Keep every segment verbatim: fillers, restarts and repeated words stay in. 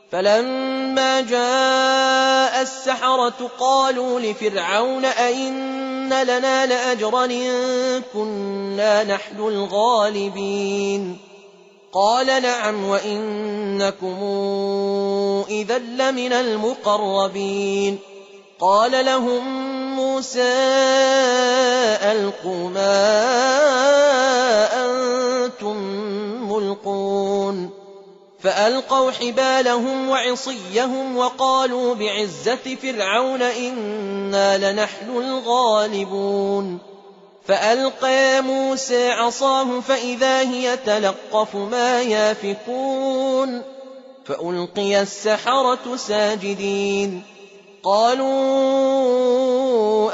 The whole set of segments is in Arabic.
فلما جاء السحرة قالوا لفرعون أئن لنا لأجرا إن كنا نحن الغالبين قال نعم وإنكم إذا لمن المقربين قال لهم موسى ألقوا ما أنتم ملقون فألقوا حبالهم وعصيهم وقالوا بعزة فرعون إنا لنحن الغالبون فألقى موسى عصاه فإذا هي تلقف ما يافكون فألقي السحرة ساجدين قالوا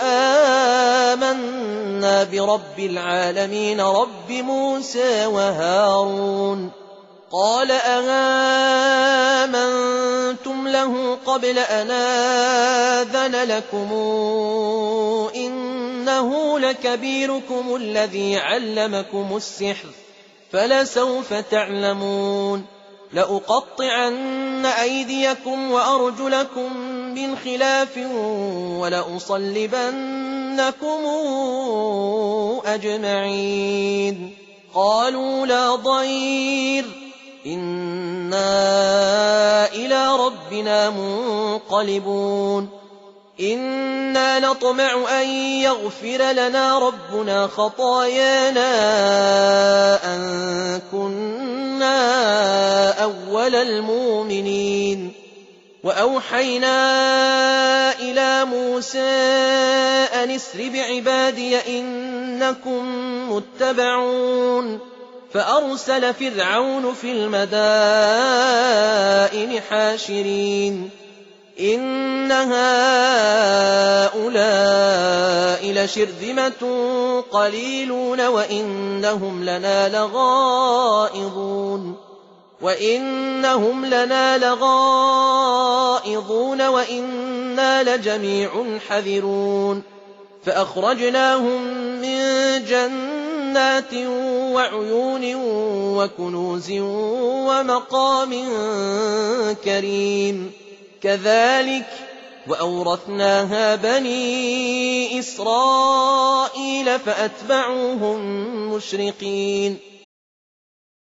آمنا برب العالمين رب موسى وهارون قال آمنتم له قبل أن آذن لكم إنه لكبيركم الذي علمكم السحر فلسوف تعلمون لأقطعن أيديكم وأرجلكم من خلاف ولأصلبنكم أجمعين قالوا لا ضير إنا إلى ربنا منقلبون إنا نطمع أن يغفر لنا ربنا خطايانا أن كنا أول المؤمنين وأوحينا إلى موسى أن اسر بعبادي إنكم متبعون فأرسل فرعون في المدائن حاشرين إن هؤلاء لشرذمة قليلون وإنهم لنا لغائظون وإنهم لنا لغائظون وإنا لجميع حذرون فأخرجناهم من جنات وعيون وكنوز ومقام كريم كذلك وأورثناها بني إسرائيل فأتبعوهم مشرقين